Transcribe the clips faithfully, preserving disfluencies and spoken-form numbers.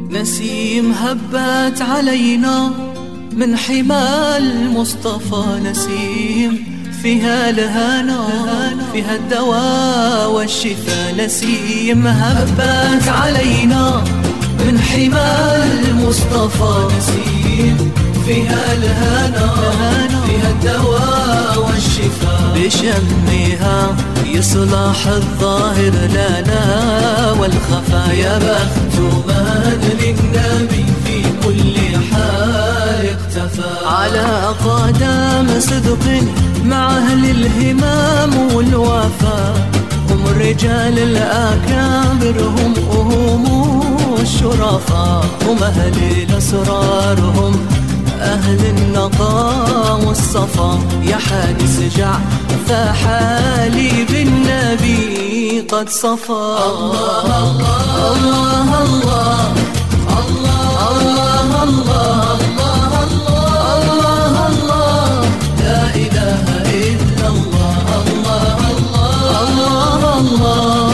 نسيم هبت علينا من حمى المصطفى، نسيم فيها الهنا فيها الدواء والشفاء، نسيم هبت علينا من حمى المصطفى، نسيم فيها الهنا فيها الدواء والشفاء، بشمها يصلح الظاهر لنا والخفا، يا بخت من للنبي في كل حال اقتفى، على قدم صدق مع أهل الهمام والوفا، هم الرجال الأكابر هم هم الشرفاء، هم أهل الأسرار هم أهل النقاء والصفا، يا حادث جع فحالي بالنبي قد صفى. الله الله الله الله الله الله الله الله لا إله إلا الله الله الله الله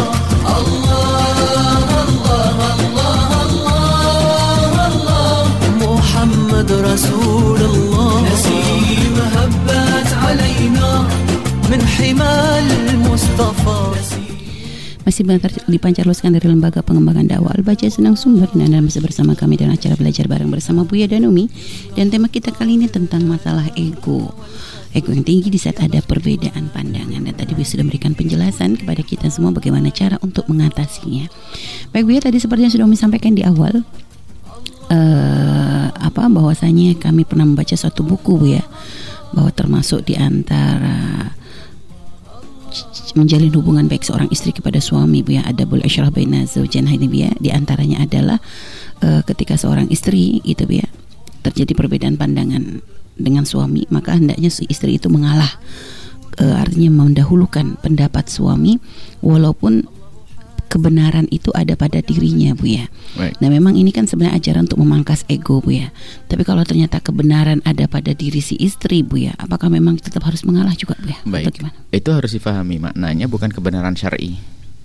محمد رسول الله، نسيم هبت علينا من حمى المصطفى. Masih dipancarloskan dari Lembaga Pengembangan Dakwah Al-Baja Senang Sumber, dan Anda masih bersama kami dalam acara Belajar Bareng bersama Buya dan Umi. Dan tema kita kali ini tentang masalah ego. Ego yang tinggi di saat ada perbedaan pandangan. Dan tadi Buya sudah memberikan penjelasan kepada kita semua bagaimana cara untuk mengatasinya. Baik Buya, tadi seperti yang sudah Umi sampaikan di awal, uh, apa bahwasanya kami pernah membaca suatu buku Buya, bahwa termasuk di antara menjalin hubungan baik seorang istri kepada suami Buya, adabul isyrah baina zaujain ini Buya, di antaranya adalah uh, ketika seorang istri gitu Buya terjadi perbedaan pandangan dengan suami, maka hendaknya si istri itu mengalah, uh, artinya mendahulukan pendapat suami walaupun kebenaran itu ada pada dirinya Buya. Right. Nah memang ini kan sebenarnya ajaran untuk memangkas ego Buya. Tapi kalau ternyata kebenaran ada pada diri si istri Buya, apakah memang tetap harus mengalah juga Buya? Baik. Itu harus difahami maknanya, bukan kebenaran syar'i.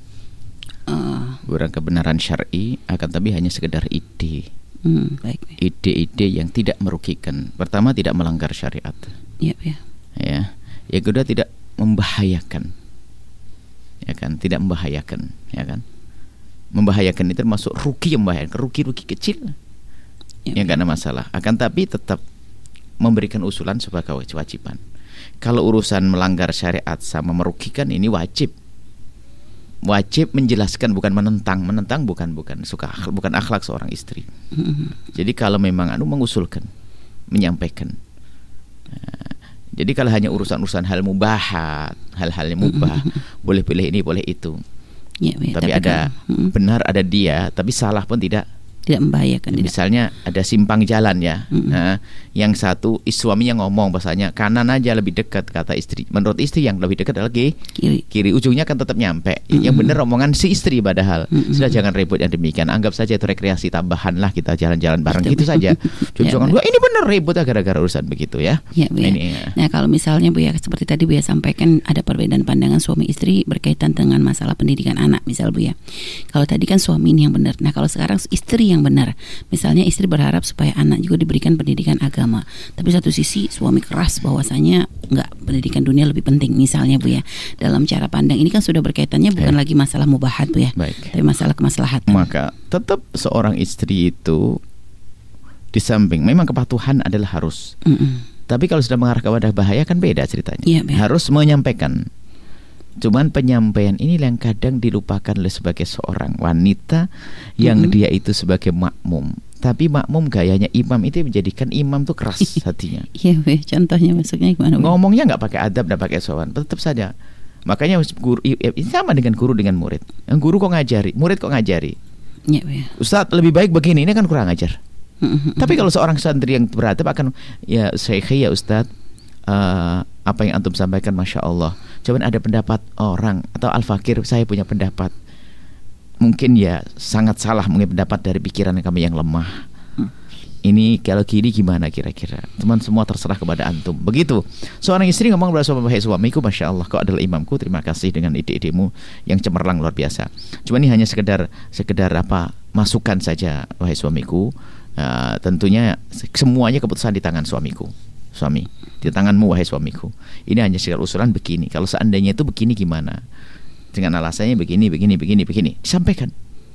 Uh. Bukan kebenaran syar'i, akan tapi hanya sekedar ide. Hmm, baik. Ide-ide yang tidak merugikan. Pertama, tidak melanggar syariat. Iya, ya. Ya. Yang kedua, tidak membahayakan. Ya kan, tidak membahayakan, ya kan. Membahayakan itu termasuk rugi yang membahayakan, rugi-rugi kecil. Ya, yang enggak ada masalah. Akan tapi tetap memberikan usulan sebagai kewajiban. Kalau urusan melanggar syariat sama merugikan, ini wajib. Wajib menjelaskan, bukan menentang. Menentang bukan bukan suka bukan akhlak seorang istri. Jadi kalau memang anu mengusulkan, menyampaikan. Nah, jadi kalau hanya urusan-urusan hal mubahat, hal-hal yang mubah, boleh pilih ini, boleh itu. Ya, ya, tapi, tapi ada kan, benar, ada dia, tapi salah pun tidak tidak membahayakan. Misalnya tidak. Ada simpang jalan ya. Mm-hmm. Nah, yang satu suaminya ngomong bahasanya kanan aja lebih dekat, kata istri. Menurut istri yang lebih dekat adalah kiri. Kiri ujungnya kan tetap nyampe. Mm-hmm. Yang benar omongan si istri padahal. Mm-hmm. Sudah jangan ribut yang demikian. Anggap saja itu rekreasi tambahan lah, kita jalan-jalan bareng gitu saja. Jangan ya, ini benar ribut gara-gara urusan begitu ya. Ya, Bu, ya. Ini, ya. Nah, kalau misalnya Bu ya seperti tadi Bu ya sampaikan ada perbedaan pandangan suami istri berkaitan dengan masalah pendidikan anak misal Bu ya. Kalau tadi kan suami ini yang benar. Nah, kalau sekarang istri yang benar. Misalnya istri berharap supaya anak juga diberikan pendidikan agama, tapi satu sisi suami keras bahwasanya enggak, pendidikan dunia lebih penting misalnya Bu ya. Dalam cara pandang ini kan sudah berkaitannya bukan ya. lagi masalah mubahat Bu ya. Baik. Tapi masalah kemaslahatan. Maka tetap seorang istri itu di samping memang kepatuhan adalah harus. Mm-mm. Tapi kalau sudah mengarah kepada bahaya kan beda ceritanya. Ya, harus menyampaikan. Cuman penyampaian ini yang kadang dilupakan oleh sebagai seorang wanita yang mm-hmm. dia itu sebagai makmum. Tapi makmum gayanya imam itu menjadikan imam tuh keras hatinya. Iya, contohnya maksudnya gimana? Ngomongnya nggak pakai adab, nggak pakai sopan, tetap saja. Makanya guru sama dengan guru dengan murid. Yang guru kok ngajari, murid kok ngajari. Ya, ya. Ustaz lebih baik begini, ini kan kurang ajar. Mm-hmm. Tapi kalau seorang santri yang beradab akan ya Syekh ya Ustaz, uh, apa yang antum sampaikan Masya Allah. Cuman ada pendapat orang atau Al-Fakir, saya punya pendapat. Mungkin ya sangat salah mungkin pendapat dari pikiran kami yang lemah. Hmm. Ini kalau gini gimana kira-kira? Teman semua terserah kepada antum. Begitu. Seorang istri ngomong kepada suami, "Wahai suamiku, Masya Allah, kau adalah imamku. Terima kasih dengan ide-idemu yang cemerlang luar biasa. Cuma ini hanya sekedar sekedar apa? Masukan saja, wahai suamiku. Uh, tentunya semuanya keputusan di tangan suamiku. Suami, di tanganmu wahai suamiku. Ini hanya sekedar usulan begini. Kalau seandainya itu begini gimana? Dengan alasannya begini, begini, begini, begini. Disampaikan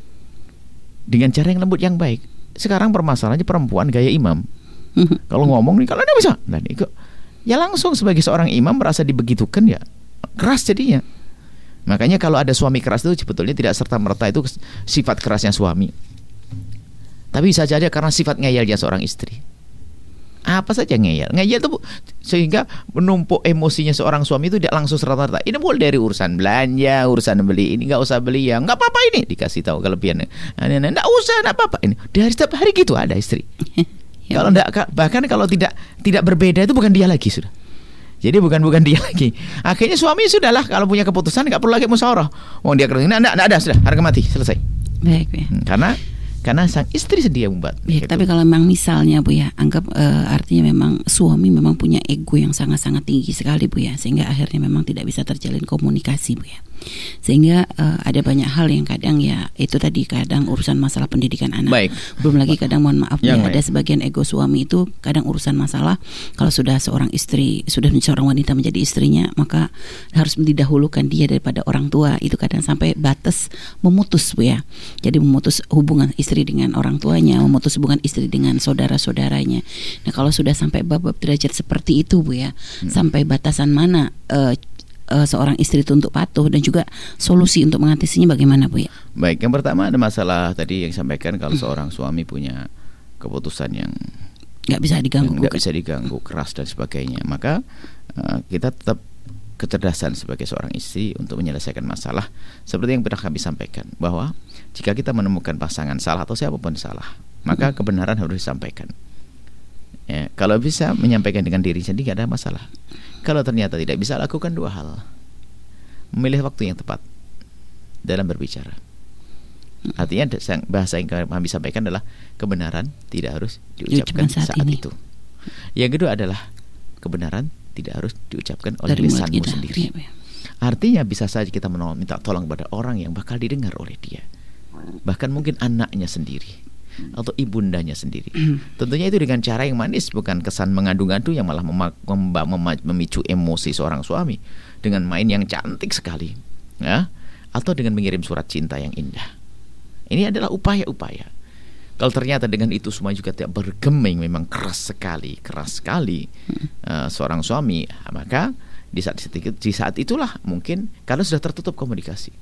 dengan cara yang lembut, yang baik. Sekarang permasalahannya perempuan gaya imam. Kalau ngomong nih, kalau ada bisa, nah, nih, ya langsung sebagai seorang imam merasa dibegitukan, ya keras jadinya. Makanya kalau ada suami keras itu sebetulnya tidak serta-merta itu sifat kerasnya suami, tapi bisa saja karena sifat ngeyelnya seorang istri. Apa saja ngeyel, ngeyel itu sehingga menumpuk emosinya seorang suami itu tidak langsung serta-merta. Ini mulai dari urusan belanja, urusan beli ini nggak usah beli ya, nggak apa-apa ini dikasih tahu kelebihannya. Ini nggak usah, nggak apa-apa ini. Dari setiap hari gitu ada istri. Ya, kalau enggak, bahkan kalau tidak tidak berbeda itu bukan dia lagi sudah. Jadi bukan bukan dia lagi. Akhirnya suami sudahlah kalau punya keputusan nggak perlu lagi musyawarah. Mau dia kerja, nggak nggak ada sudah harga mati selesai. Baik, ya. Hmm, karena Karena sang istri sedia membuat. Ya, tapi kalau memang misalnya Bu ya, anggap uh, artinya memang suami memang punya ego yang sangat-sangat tinggi sekali Bu ya, sehingga akhirnya memang tidak bisa terjalin komunikasi Bu ya. Sehingga uh, ada banyak hal yang kadang ya itu tadi kadang urusan masalah pendidikan anak. Baik. Belum lagi kadang mohon maaf ya, baik. Ada sebagian ego suami itu kadang urusan masalah kalau sudah seorang istri, sudah seorang wanita menjadi istrinya, maka harus didahulukan dia daripada orang tua. Itu kadang sampai batas memutus Bu ya. Jadi memutus hubungan istri dengan orang tuanya, memutus hubungan istri dengan saudara-saudaranya. Nah, kalau sudah sampai bab-bab derajat seperti itu Bu ya, hmm. sampai batasan mana uh, uh, seorang istri itu untuk patuh, dan juga solusi untuk mengatasinya bagaimana Bu ya? Baik, yang pertama ada masalah tadi yang disampaikan kalau hmm. seorang suami punya keputusan yang nggak bisa diganggu, nggak bisa diganggu, keras dan sebagainya, maka uh, kita tetap kecerdasan sebagai seorang istri untuk menyelesaikan masalah seperti yang pernah kami sampaikan, bahwa jika kita menemukan pasangan salah atau siapapun salah, maka hmm. kebenaran harus disampaikan. Ya, kalau bisa menyampaikan dengan diri sendiri tidak ada masalah. Kalau ternyata tidak bisa, lakukan dua hal: memilih waktu yang tepat dalam berbicara. Artinya bahasa yang kami sampaikan adalah kebenaran tidak harus diucapkan saat, saat itu. Yang kedua adalah kebenaran tidak harus diucapkan oleh dari lisanmu kita sendiri. Ya, ya. Artinya bisa saja kita menolong, minta tolong kepada orang yang bakal didengar oleh dia, bahkan mungkin anaknya sendiri atau ibundanya sendiri. Tentunya itu dengan cara yang manis, bukan kesan mengadu-ngadu yang malah mem- mem- mem- memicu emosi seorang suami dengan main yang cantik sekali, ya, atau dengan mengirim surat cinta yang indah. Ini adalah upaya-upaya. Kalau ternyata dengan itu semua juga tidak bergeming, memang keras sekali, keras sekali uh, seorang suami, maka di saat, di saat itulah mungkin karena sudah tertutup komunikasi.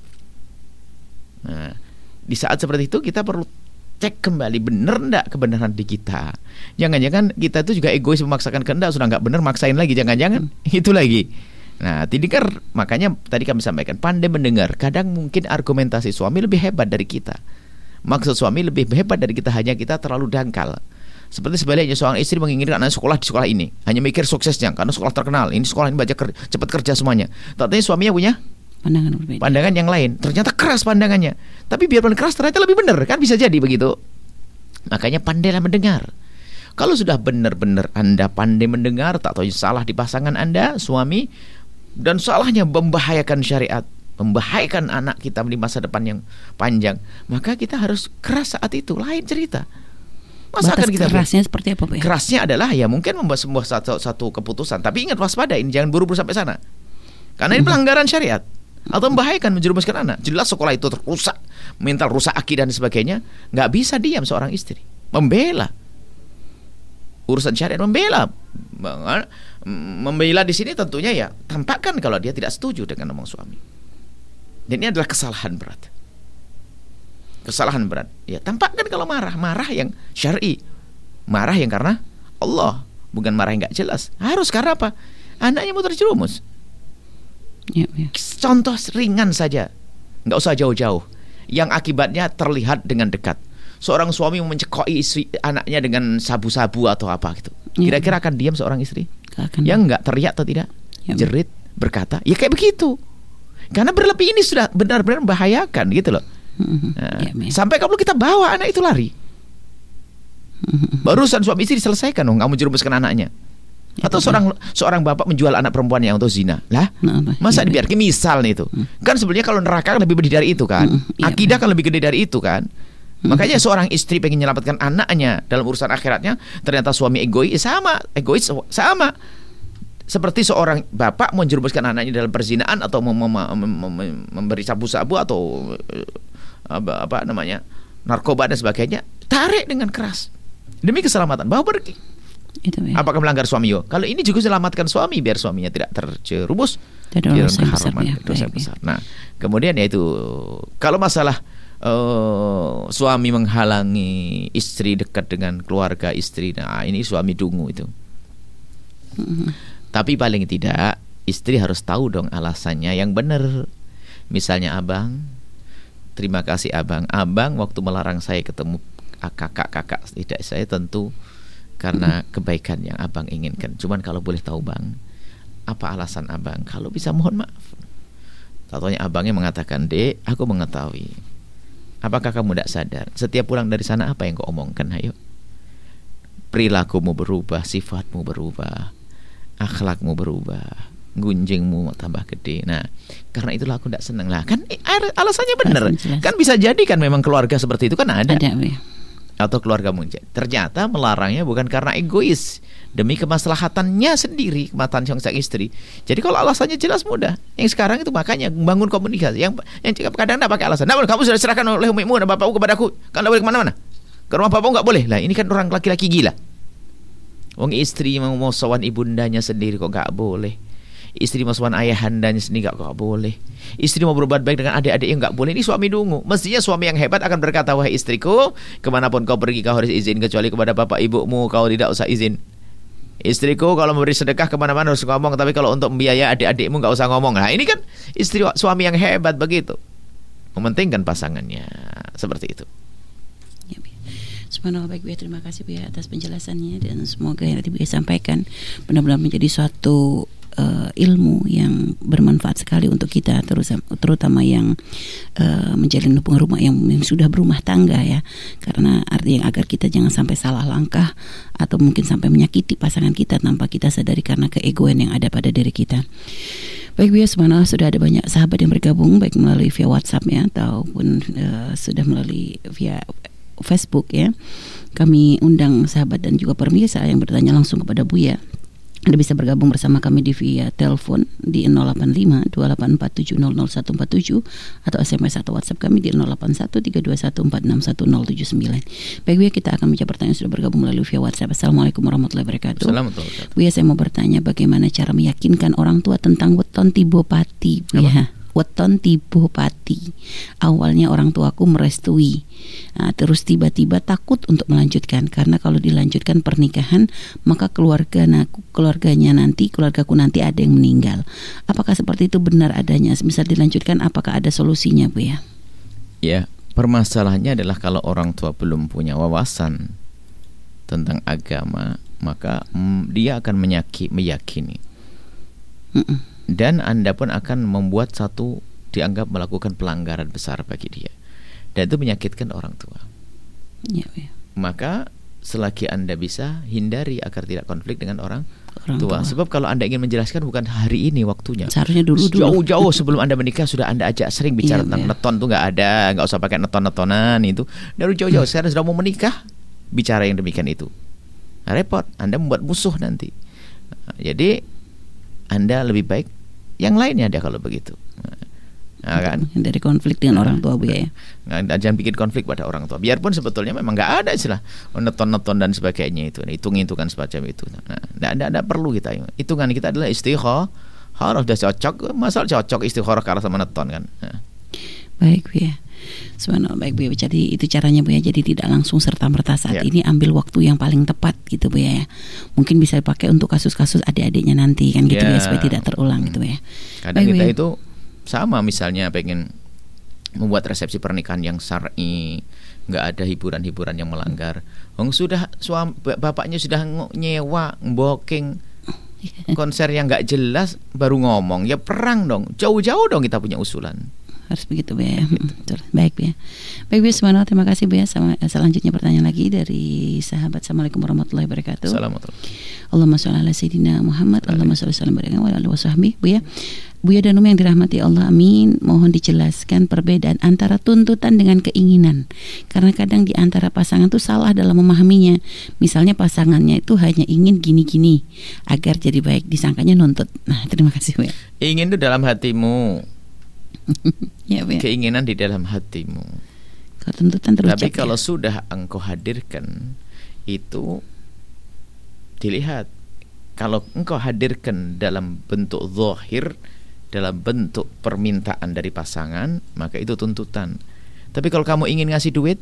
Nah, di saat seperti itu kita perlu cek kembali benar enggak kebenaran di kita. Jangan-jangan kita itu juga egois memaksakan kehendak, sudah enggak benar maksain lagi, jangan-jangan itu lagi. Nah, dengar, makanya tadi kami sampaikan pandai mendengar. Kadang mungkin argumentasi suami lebih hebat dari kita. Maksud suami lebih hebat dari kita, hanya kita terlalu dangkal. Seperti sebaliknya seorang istri menginginkan anak sekolah di sekolah ini, hanya mikir suksesnya karena sekolah terkenal, ini sekolah ini baca ker- cepat kerja semuanya. Tapi suaminya punya pandangan berbeda, pandangan yang lain. Ternyata keras pandangannya, tapi biarpun keras ternyata lebih benar, kan bisa jadi begitu. Makanya pandailah mendengar. Kalau sudah benar-benar Anda pandai mendengar, tak tahu salah di pasangan Anda, suami, dan salahnya membahayakan syariat, membahayakan anak kita di masa depan yang panjang, maka kita harus keras saat itu, lain cerita. Masa batas kita kerasnya ber- seperti apa Pak? Kerasnya adalah ya mungkin membuat sebuah satu, satu keputusan, tapi ingat waspada, ini jangan buru-buru sampai sana, karena ini pelanggaran syariat atau membahayakan, menjerumuskan anak. Jelas sekolah itu rusak, mental rusak, akidah dan sebagainya. Nggak bisa diam seorang istri, membela urusan syariat, membela membela di sini tentunya ya tampakkan kalau dia tidak setuju dengan omong suami. Dan ini adalah kesalahan berat. Kesalahan berat. Ya, tampakkan kalau marah, marah yang syar'i. Marah yang karena Allah, bukan marah yang enggak jelas. Harus karena apa? Anaknya mau terjerumus. Ya, ya. Contoh ringan saja, enggak usah jauh-jauh, yang akibatnya terlihat dengan dekat. Seorang suami mencekoi istri, anaknya dengan sabu-sabu atau apa gitu. Kira-kira akan diam seorang istri? Akan. Yang enggak teriak atau tidak? Ya, jerit, berkata, ya kayak begitu. Karena berlebih ini sudah benar-benar membahayakan gitu loh. Nah, ya, sampai kalau kita bawa anak itu lari. Urusan suami istri diselesaikan dong, kamu jerumuskan anaknya. Atau seorang seorang bapak menjual anak perempuannya untuk zina. Lah, masa ya, dibiarkan misal nih itu. Hmm. Kan sebenarnya kalau neraka kan lebih gede dari itu kan. Hmm, iya, Akidah kan lebih gede dari itu kan. Hmm. Makanya seorang istri pengen menyelamatkan anaknya dalam urusan akhiratnya, ternyata suami egois, sama, egois sama. Seperti seorang bapak menjerumuskan anaknya dalam perzinaan atau mem- mem- mem- memberi sabu-sabu atau apa, apa namanya? narkoba dan sebagainya, tarik dengan keras demi keselamatan, bawa pergi. Itu, ya. Apakah melanggar suami yo? Kalau ini juga selamatkan suami biar suaminya tidak terjerumus dalam keharaman, dosa besar. Nah, kemudian yaitu kalau masalah uh, suami menghalangi istri dekat dengan keluarga istri, nah ini suami dungu itu. Mm-hmm. Tapi paling tidak istri harus tahu dong alasannya yang benar. Misalnya abang, terima kasih abang, abang waktu melarang saya ketemu kakak-kakak tidak saya tentu karena kebaikan yang abang inginkan. Cuman kalau boleh tahu bang, apa alasan abang? Kalau bisa mohon maaf. Tatonya abangnya mengatakan, dek, aku mengetahui. Apakah kamu tidak sadar? Setiap pulang dari sana apa yang kau omongkan? Ayo, perilakumu berubah, sifatmu berubah, akhlakmu berubah, gunjingmu tambah gede. Nah, karena itulah aku tidak senang. Lah, kan alasannya benar. Kan bisa jadi kan memang keluarga seperti itu kan ada. Ada, ya. Atau keluarga mungkin ternyata melarangnya bukan karena egois, demi kemaslahatannya sendiri, kemaslahatan sang istri. Jadi kalau alasannya jelas mudah. Yang sekarang itu makanya membangun komunikasi. Yang yang kadang tidak pakai alasan. Nah, kamu sudah serahkan oleh umimu dan bapakku kepadaku, kan tidak boleh kemana-mana. Ke rumah bapakku nggak boleh. Lah ini kan orang laki-laki gila. Wong istri mau mau sowan ibundanya sendiri kok nggak boleh. Istri mau sowan ayahandanya sendiri nggak kok boleh. Istri mau berbuat baik dengan adik-adik yang nggak boleh. Ini suami dungu. Mestinya suami yang hebat akan berkata, wahai istriku, kemanapun kau pergi kau harus izin, kecuali kepada bapak ibumu kau tidak usah izin. Istriku kalau memberi sedekah kemana-mana harus ngomong, tapi kalau untuk membiayai adik-adikmu nggak usah ngomong. Nah ini kan istri suami yang hebat begitu, mementingkan pasangannya seperti itu. Subhanallah, baik Bu ya, terima kasih Bu ya atas penjelasannya, dan semoga yang tadi Bu ya sampaikan benar-benar menjadi suatu uh, ilmu yang bermanfaat sekali untuk kita, terus terutama yang uh, menjalin hubungan rumah yang, yang sudah berumah tangga ya, karena artinya agar kita jangan sampai salah langkah atau mungkin sampai menyakiti pasangan kita tanpa kita sadari karena keegoan yang ada pada diri kita. Baik Bu ya, subhanallah sudah ada banyak sahabat yang bergabung baik melalui via WhatsApp ya ataupun uh, sudah melalui via Facebook ya. Kami undang sahabat dan juga pemirsa yang bertanya langsung kepada Buya. Anda bisa bergabung bersama kami di via telepon di nol delapan lima dua delapan empat tujuh nol nol satu empat tujuh atau S M S atau WhatsApp kami di nol delapan satu tiga dua satu empat enam satu nol tujuh sembilan. Baik Buya, kita akan menjawab pertanyaan yang sudah bergabung melalui via WhatsApp. Assalamualaikum warahmatullahi wabarakatuh. Assalamualaikum. Buya, saya mau bertanya bagaimana cara meyakinkan orang tua tentang weton tibo pati Buya. Weton tibo pati. Awalnya orang tuaku merestui, nah, terus tiba-tiba takut untuk melanjutkan karena kalau dilanjutkan pernikahan maka keluarga naku, keluarganya nanti keluargaku nanti ada yang meninggal. Apakah seperti itu benar adanya? Misal dilanjutkan, apakah ada solusinya Bu ya? Ya, permasalahannya adalah kalau orang tua belum punya wawasan tentang agama, maka mm, dia akan menyaki, meyakini. Mm-mm. Dan Anda pun akan membuat satu dianggap melakukan pelanggaran besar bagi dia, dan itu menyakitkan orang tua. Ya, ya. Maka selagi Anda bisa, hindari agar tidak konflik dengan orang, orang tua. tua. Sebab kalau Anda ingin menjelaskan bukan hari ini waktunya. Seharusnya dulu dulu. Jauh-jauh sebelum Anda menikah sudah Anda ajak sering bicara ya, tentang ya. Neton tuh nggak ada, nggak usah pakai neton-netonan itu. Dari jauh-jauh. Sekarang sudah mau menikah, bicara yang demikian itu. Nah, repot. Anda membuat musuh nanti. Nah, jadi Anda lebih baik yang lainnya ada kalau begitu. Nah, kan? Dari konflik dengan nah, orang tua Bu ya. Nah, jangan bikin konflik pada orang tua. Biarpun sebetulnya memang nggak ada istilah neton-neton dan sebagainya itu. Hitung-hitungan semacam itu. Nah, nggak perlu kita. Hitungan kita adalah istikharah. Harus sudah cocok. Masalah cocok istikharah kalah sama neton kan. Nah. Baik Bu ya. Subhanallah, baik Bu ya. Jadi itu caranya Bu ya. Jadi tidak langsung serta-merta saat ya. Ini ambil waktu yang paling tepat gitu Bu ya. Mungkin bisa dipakai untuk kasus-kasus adik-adiknya nanti kan gitu ya, ya supaya tidak terulang gitu ya. Kadang baik, kita Bu, itu sama misalnya pengen membuat resepsi pernikahan yang syar'i, nggak ada hiburan-hiburan yang melanggar. Wong sudah suami bapaknya sudah nyewa booking konser yang nggak jelas baru ngomong, ya perang dong. Jauh-jauh dong kita punya usulan. harus begitu Bu ya. Betul. Baik Bu ya. Baik Bu Subhanallah, terima kasih Bu ya. Sama, selanjutnya pertanyaan lagi dari sahabat. Assalamualaikum warahmatullahi wabarakatuh. Assalamualaikum. Allahumma sholli ala sayyidina Muhammad. Allahumma sholli ala sayyidina Muhammad wa sahbihi. Bu ya. Buya dan Umi yang dirahmati Allah, amin. Mohon dijelaskan perbedaan antara tuntutan dengan keinginan. Karena kadang di antara pasangan itu salah dalam memahaminya. Misalnya pasangannya itu hanya ingin gini-gini agar jadi baik, disangkanya nuntut. Nah, terima kasih Bu ya. Ingin itu dalam hatimu. Ya, Bu ya. Keinginan di dalam hatimu. Kalau tuntutan terucap. Tapi kalau ya. sudah engkau hadirkan, itu dilihat. Kalau engkau hadirkan dalam bentuk zahir, dalam bentuk permintaan dari pasangan, maka itu tuntutan. Tapi kalau kamu ingin ngasih duit,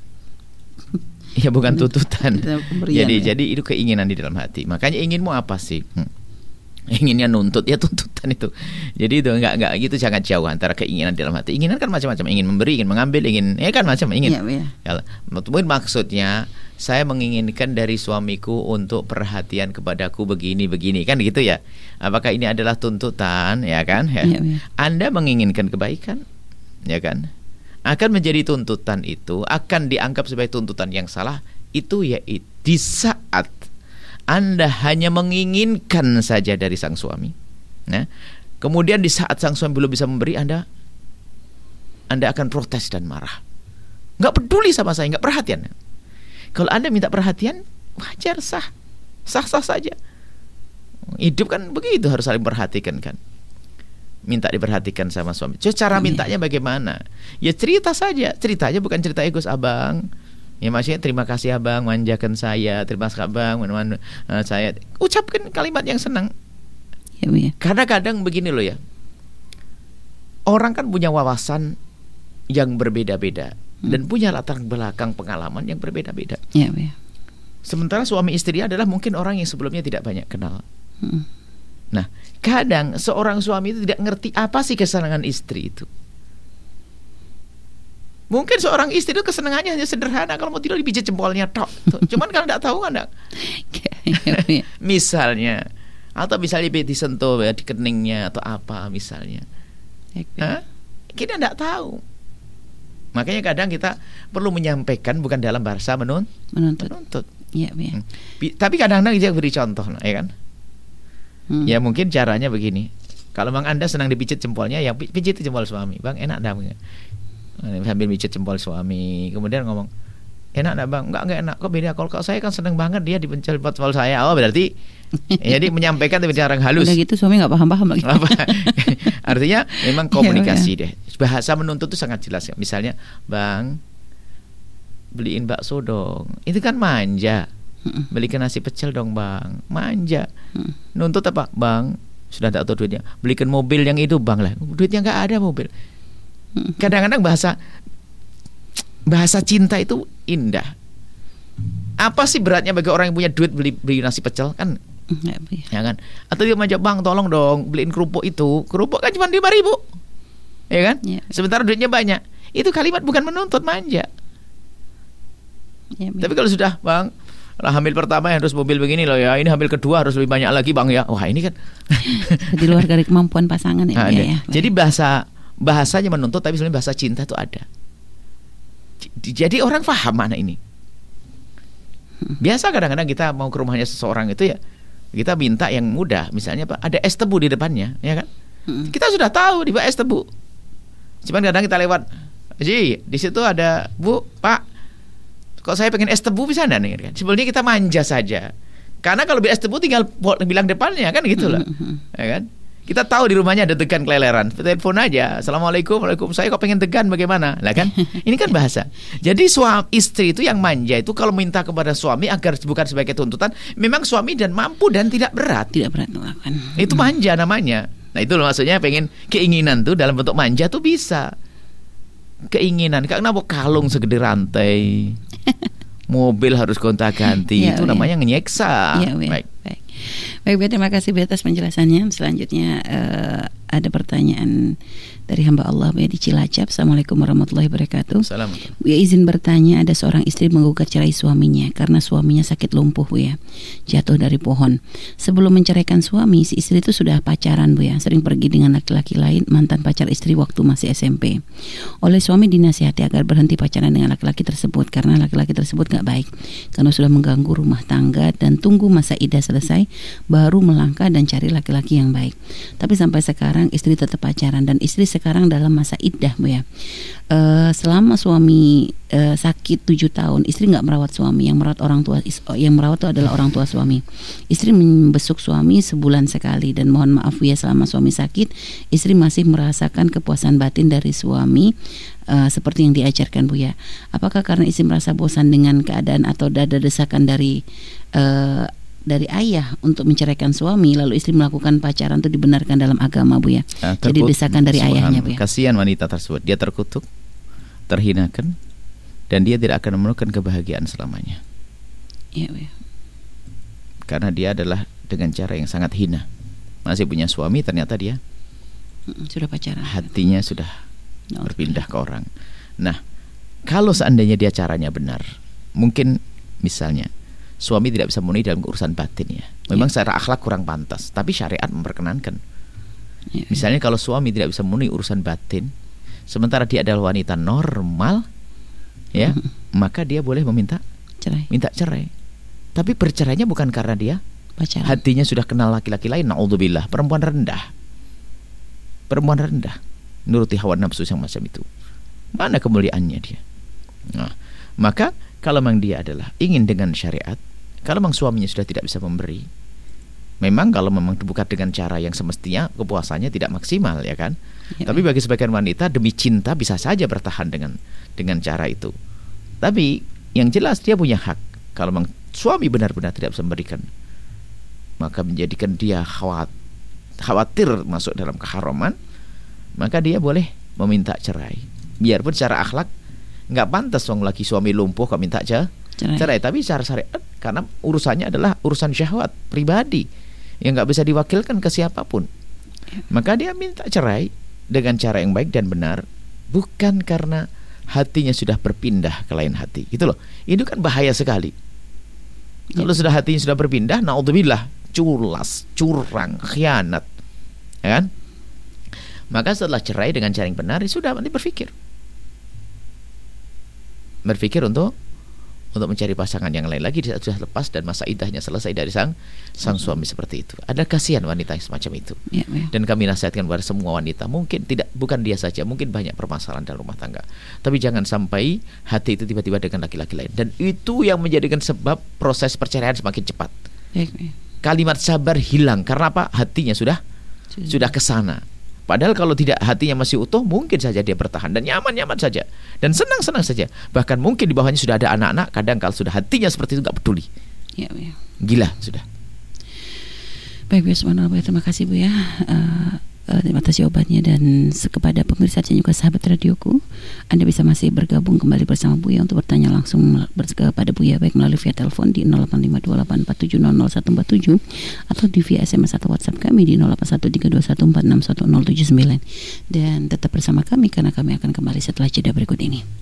ya bukan tuntutan. Jadi ya. jadi itu keinginan di dalam hati. Makanya inginmu apa sih? Hmm. Inginnya nuntut, ya tuntutan itu. Jadi itu enggak enggak gitu, jangan jauh antara keinginan di dalam hati. Inginan kan macam-macam, ingin memberi, ingin mengambil, ingin ya kan macam ingin. Ya, ya. Mungkin maksudnya saya menginginkan dari suamiku untuk perhatian kepadaku begini-begini kan gitu ya. Apakah ini adalah tuntutan ya kan? Ya. Ya, ya. Anda menginginkan kebaikan ya kan? Akan menjadi tuntutan itu akan dianggap sebagai tuntutan yang salah itu ya di saat Anda hanya menginginkan saja dari sang suami. Nah, kemudian di saat sang suami belum bisa memberi, Anda Anda akan protes dan marah. Nggak peduli sama saya, nggak perhatian. Kalau Anda minta perhatian, wajar, sah. Sah-sah saja. Hidup kan begitu, harus saling perhatikan kan. Minta diperhatikan sama suami. Jadi cara mintanya bagaimana? Ya cerita saja. Ceritanya bukan cerita egois, abang. Ya maksudnya terima kasih abang manjakan saya, terima kasih abang mana-mana uh, saya. Ucapkan kalimat yang senang. Ya, ya. Kadang-kadang begini loh ya. Orang kan punya wawasan yang berbeda-beda. Dan punya latar belakang pengalaman yang berbeda-beda. Ya, ya. Sementara suami istri adalah mungkin orang yang sebelumnya tidak banyak kenal. Hmm. Nah, kadang seorang suami itu tidak ngerti apa sih kesenangan istri itu. Mungkin seorang istri itu kesenangannya hanya sederhana, kalau mau tidur dipijit jempolnya tok. Cuman kalau tidak tahu kan enggak. Misalnya, atau misalnya disentuh ya, di keningnya atau apa misalnya. Hah? Kita tidak tahu. Makanya kadang kita perlu menyampaikan bukan dalam bahasa menun, menuntut. menuntut. Ya, ya. Hmm. Tapi kadang-kadang dia beri contoh, ya kan? Hmm. Ya mungkin caranya begini. Kalau bang Anda senang dipijit jempolnya, ya pijit jempol suami. Bang enak dah. Sambil pijit jempol suami. Kemudian ngomong, enak dah bang? Enggak, enggak enak. Kok beda? Kalau saya kan senang banget dia dipencil jempol saya. Oh berarti jadi menyampaikan tapi cara halus. Udah gitu suami nggak paham-paham lagi. Artinya memang komunikasi deh. Bahasa menuntut itu sangat jelas ya. Misalnya, bang, beliin bakso dong. Itu kan manja. Belikan nasi pecel dong bang. Manja. Nuntut apa? Bang, sudah tak tahu duitnya. Belikan mobil yang itu bang lah. Duitnya nggak ada mobil. Kadang-kadang bahasa bahasa cinta itu indah. Apa sih beratnya bagi orang yang punya duit beli, beli nasi pecel kan? Ya kan? Atau dia manja, bang tolong dong beliin kerupuk itu. Kerupuk kan cuma lima ribu. Ya kan? Ya. Sementara duitnya banyak. Itu kalimat bukan menuntut, manja. Ya, tapi kalau sudah, bang, lah hamil pertama harus mobil begini loh ya. Ini hamil kedua harus lebih banyak lagi bang ya. Wah ini kan di luar dari kemampuan pasangan ya. Nah, ya, ya. Jadi bahasa bahasanya menuntut tapi sebenarnya bahasa cinta itu ada. Jadi orang paham mana ini. Biasa kadang-kadang kita mau ke rumahnya seseorang itu ya, kita minta yang mudah. Misalnya Pak, ada es tebu di depannya, ya kan? Kita sudah tahu di bawah es tebu. Cuman kadang kita lewat, Ji, di situ ada Bu, Pak. Kok saya pengen es tebu bisa enggak nih kan? Sebenarnya kita manja saja. Karena kalau beli es tebu tinggal bilang depannya kan gitu lah. Ya kan? Kita tahu di rumahnya ada degan keleleran, telepon aja, assalamualaikum, waalaikumsalam, saya kok pengen degan bagaimana, lah kan? Ini kan bahasa. Jadi suami istri itu yang manja itu kalau minta kepada suami agar bukan sebagai tuntutan, memang suami dan mampu dan tidak berat. Tidak berat melakukan. Itu manja namanya. Nah itu loh maksudnya pengen keinginan tuh dalam bentuk manja tuh bisa. Keinginan, kenapa kalung segede rantai, mobil harus gonta-ganti, ya, itu ya. Namanya nyeksa. Ya, ya. Baik. Baik. Baik, terima kasih atas penjelasannya. Selanjutnya uh, ada pertanyaan dari hamba Allah Bu ya di Cilacap. Assalamualaikum warahmatullahi wabarakatuh. Assalamualaikum. Bu ya, izin bertanya, ada seorang istri menggugat cerai suaminya karena suaminya sakit lumpuh Bu ya, jatuh dari pohon. Sebelum menceraikan suami, si istri itu sudah pacaran Bu ya, sering pergi dengan laki-laki lain, mantan pacar istri waktu masih S M P. Oleh suami dinasihati agar berhenti pacaran dengan laki-laki tersebut karena laki-laki tersebut gak baik, karena sudah mengganggu rumah tangga, dan tunggu masa iddah selesai baru melangkah dan cari laki-laki yang baik. Tapi sampai sekarang istri tetap pacaran dan istri sekarang dalam masa iddah Bu ya. E, selama suami e, sakit tujuh tahun, istri nggak merawat suami, yang merawat orang tua, yang merawat itu adalah orang tua suami. Istri membesuk suami sebulan sekali, dan mohon maaf Bu ya, selama suami sakit, istri masih merasakan kepuasan batin dari suami e, seperti yang diajarkan Bu ya. Apakah karena istri merasa bosan dengan keadaan atau ada desakan dari e, dari ayah untuk menceraikan suami, lalu istri melakukan pacaran itu dibenarkan dalam agama Bu ya? Nah, jadi desakan dari ayahnya Bu ya. Kasihan wanita tersebut, dia terkutuk, terhinakan, dan dia tidak akan menemukan kebahagiaan selamanya. Iya Bu ya. Karena dia adalah dengan cara yang sangat hina. Masih punya suami, ternyata dia sudah pacaran. Hatinya sudah no, berpindah ke orang. Nah, kalau seandainya dia caranya benar, mungkin misalnya suami tidak bisa memenuhi dalam urusan batin ya. Memang ya. Secara akhlak kurang pantas, tapi syariat memperkenankan. Ya, misalnya ya. Kalau suami tidak bisa memenuhi urusan batin, sementara dia adalah wanita normal, ya, mm-hmm. maka dia boleh meminta cerai. Minta cerai. Tapi bercerainya bukan karena dia pacaran. Hatinya sudah kenal laki-laki lain. Naudzubillah, perempuan rendah. Perempuan rendah, nuruti hawa nafsu yang macam itu. Mana kemuliaannya dia? Nah, maka kalau memang dia adalah ingin dengan syariat, kalau memang suaminya sudah tidak bisa memberi, memang kalau memang dibuka dengan cara yang semestinya, kepuasannya tidak maksimal ya kan. Ya. Tapi bagi sebagian wanita demi cinta bisa saja bertahan dengan dengan cara itu. Tapi yang jelas dia punya hak. Kalau memang suami benar-benar tidak bisa memberikan, maka menjadikan dia khawat, khawatir masuk dalam keharaman, maka dia boleh meminta cerai. Biarpun secara akhlak nggak pantas wong lagi suami lumpuh kok minta cerai. cerai. Tapi secara syariat, karena urusannya adalah urusan syahwat pribadi yang nggak bisa diwakilkan ke siapapun, maka dia minta cerai dengan cara yang baik dan benar, bukan karena hatinya sudah berpindah ke lain hati. Gitu loh. Itu kan bahaya sekali. Ya. Kalau sudah hatinya sudah berpindah, naudzubillah, culas, curang, khianat, ya kan? Maka setelah cerai dengan cara yang benar, ya sudah, nanti berpikir. Berpikir untuk untuk mencari pasangan yang lain lagi di saat sudah lepas dan masa iddahnya selesai dari sang sang suami seperti itu. Ada kasihan wanita yang semacam itu. Ya, ya. Dan kami nasihatkan kepada semua wanita, mungkin tidak, bukan dia saja, mungkin banyak permasalahan dalam rumah tangga. Tapi jangan sampai hati itu tiba-tiba dengan laki-laki lain. Dan itu yang menjadikan sebab proses perceraian semakin cepat. Ya, ya. Kalimat sabar hilang karena apa? Hatinya sudah sudah, sudah kesana. Padahal kalau tidak, hatinya masih utuh, mungkin saja dia bertahan dan nyaman-nyaman saja dan senang-senang saja. Bahkan mungkin di bawahnya sudah ada anak-anak. Kadang kalau sudah hatinya seperti itu nggak peduli. Ya, ya. Gila sudah. Baik Bu, subhanallah, terima kasih Bu ya. Uh, uh, terima kasih jawabannya, dan kepada pemirsa dan juga sahabat radioku, Anda bisa masih bergabung kembali bersama Bu ya untuk bertanya langsung kepada Bu ya, baik melalui via telepon di nol delapan lima dua delapan empat tujuh nol nol satu empat tujuh atau di via S M S atau WhatsApp kami di nol delapan satu tiga dua satu empat enam satu nol tujuh sembilan. Dan tetap bersama kami karena kami akan kembali setelah jeda berikut ini.